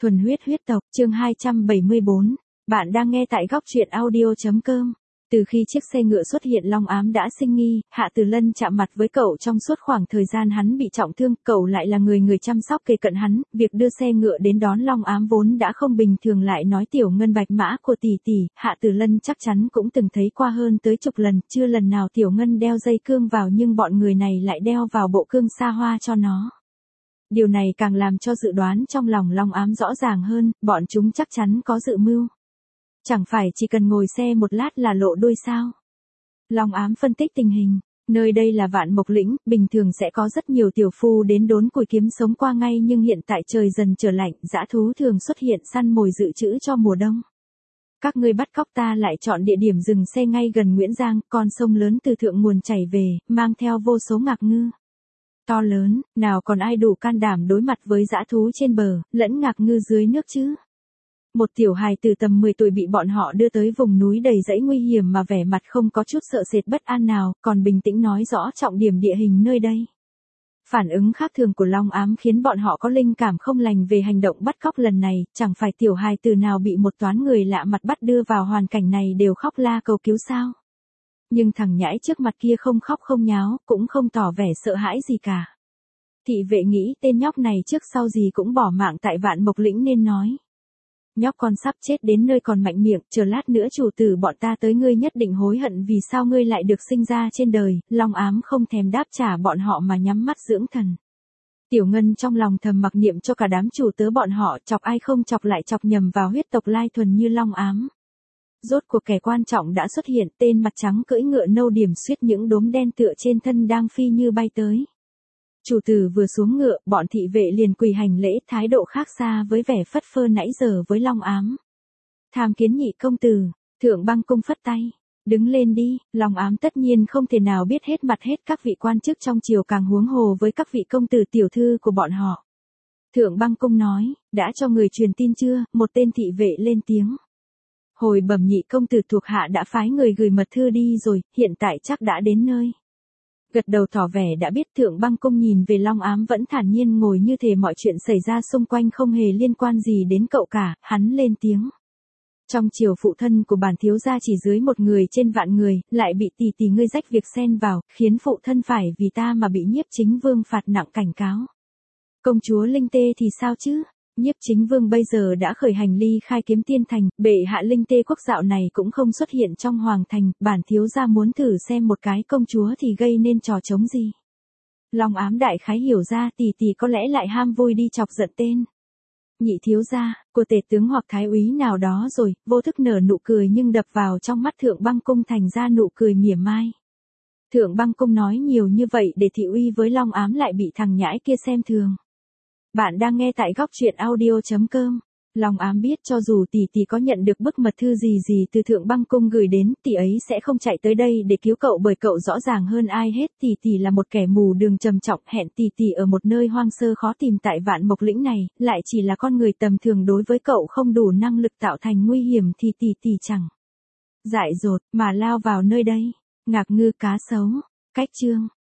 Thuần huyết huyết tộc, chương 274. Bạn đang nghe tại góc truyện audio.com. Từ khi chiếc xe ngựa xuất hiện, Long Ám đã sinh nghi, Hạ Từ Lân chạm mặt với cậu trong suốt khoảng thời gian hắn bị trọng thương, cậu lại là người chăm sóc kề cận hắn, việc đưa xe ngựa đến đón Long Ám vốn đã không bình thường, lại nói tiểu ngân bạch mã của tỷ tỷ, Hạ Từ Lân chắc chắn cũng từng thấy qua hơn tới chục lần, chưa lần nào tiểu ngân đeo dây cương vào nhưng bọn người này lại đeo vào bộ cương xa hoa cho nó. Điều này càng làm cho dự đoán trong lòng Long Ám rõ ràng hơn, bọn chúng chắc chắn có dự mưu. Chẳng phải chỉ cần ngồi xe một lát là lộ đuôi sao? Long Ám phân tích tình hình, nơi đây là Vạn Mộc Lĩnh, bình thường sẽ có rất nhiều tiểu phu đến đốn củi kiếm sống qua ngay, nhưng hiện tại trời dần trở lạnh, dã thú thường xuất hiện săn mồi dự trữ cho mùa đông. Các ngươi bắt cóc ta lại chọn địa điểm dừng xe ngay gần Nguyễn Giang, con sông lớn từ thượng nguồn chảy về, mang theo vô số ngạc ngư to lớn, nào còn ai đủ can đảm đối mặt với dã thú trên bờ, lẫn ngạc ngư dưới nước chứ? Một tiểu hài từ tầm 10 tuổi bị bọn họ đưa tới vùng núi đầy dãy nguy hiểm mà vẻ mặt không có chút sợ sệt bất an nào, còn bình tĩnh nói rõ trọng điểm địa hình nơi đây. Phản ứng khác thường của Long Ám khiến bọn họ có linh cảm không lành về hành động bắt cóc lần này, chẳng phải tiểu hài từ nào bị một toán người lạ mặt bắt đưa vào hoàn cảnh này đều khóc la cầu cứu sao? Nhưng thằng nhãi trước mặt kia không khóc không nháo, cũng không tỏ vẻ sợ hãi gì cả. Thị vệ nghĩ tên nhóc này trước sau gì cũng bỏ mạng tại Vạn Mộc Lĩnh nên nói. Nhóc con sắp chết đến nơi còn mạnh miệng, chờ lát nữa chủ tử bọn ta tới ngươi nhất định hối hận vì sao ngươi lại được sinh ra trên đời. Long Ám không thèm đáp trả bọn họ mà nhắm mắt dưỡng thần. Tiểu Ngân trong lòng thầm mặc niệm cho cả đám chủ tớ bọn họ, chọc ai không chọc lại chọc nhầm vào huyết tộc lai thuần như Long Ám. Rốt cuộc kẻ quan trọng đã xuất hiện, tên mặt trắng cưỡi ngựa nâu điểm xuyết những đốm đen tựa trên thân đang phi như bay tới. Chủ tử vừa xuống ngựa, bọn thị vệ liền quỳ hành lễ, thái độ khác xa với vẻ phất phơ nãy giờ với Long Ám. Tham kiến nhị công tử, Thượng Băng Cung phất tay. Đứng lên đi, Long Ám tất nhiên không thể nào biết hết mặt hết các vị quan chức trong triều, càng huống hồ với các vị công tử tiểu thư của bọn họ. Thượng Băng Cung nói, đã cho người truyền tin chưa? Một tên thị vệ lên tiếng. Hồi bẩm nhị công tử, thuộc hạ đã phái người gửi mật thư đi rồi, hiện tại chắc đã đến nơi. Gật đầu tỏ vẻ đã biết. Thượng Băng Cung nhìn về Long Ám vẫn thản nhiên ngồi như thể mọi chuyện xảy ra xung quanh không hề liên quan gì đến cậu cả, hắn lên tiếng. Trong triều phụ thân của bản thiếu gia chỉ dưới một người trên vạn người, lại bị tỷ tỷ ngươi rách việc xen vào, khiến phụ thân phải vì ta mà bị Nhiếp Chính Vương phạt nặng cảnh cáo. Công chúa Linh Tê thì sao chứ? Nhiếp Chính Vương bây giờ đã khởi hành ly khai Kiếm Tiên Thành, bệ hạ Linh Tê quốc dạo này cũng không xuất hiện trong hoàng thành, bản thiếu gia muốn thử xem một cái công chúa thì gây nên trò trống gì. Long Ám đại khái hiểu ra tỷ tỷ có lẽ lại ham vui đi chọc giận tên nhị thiếu gia của tể tướng hoặc thái úy nào đó rồi, vô thức nở nụ cười nhưng đập vào trong mắt Thượng Băng Cung thành ra nụ cười mỉa mai. Thượng Băng Cung nói nhiều như vậy để thị uy với Long Ám lại bị thằng nhãi kia xem thường. Bạn đang nghe tại góc truyện audio.com. Long Ám biết cho dù tỷ tỷ có nhận được bức mật thư gì từ Thượng Băng Cung gửi đến, tỷ ấy sẽ không chạy tới đây để cứu cậu, bởi cậu rõ ràng hơn ai hết tỷ tỷ là một kẻ mù đường trầm trọng, hẹn tỷ tỷ ở một nơi hoang sơ khó tìm tại Vạn Mộc Lĩnh này, lại chỉ là con người tầm thường, đối với cậu không đủ năng lực tạo thành nguy hiểm thì tỷ tỷ chẳng dại dột mà lao vào nơi đây. Ngạc ngư cá sấu, cách chương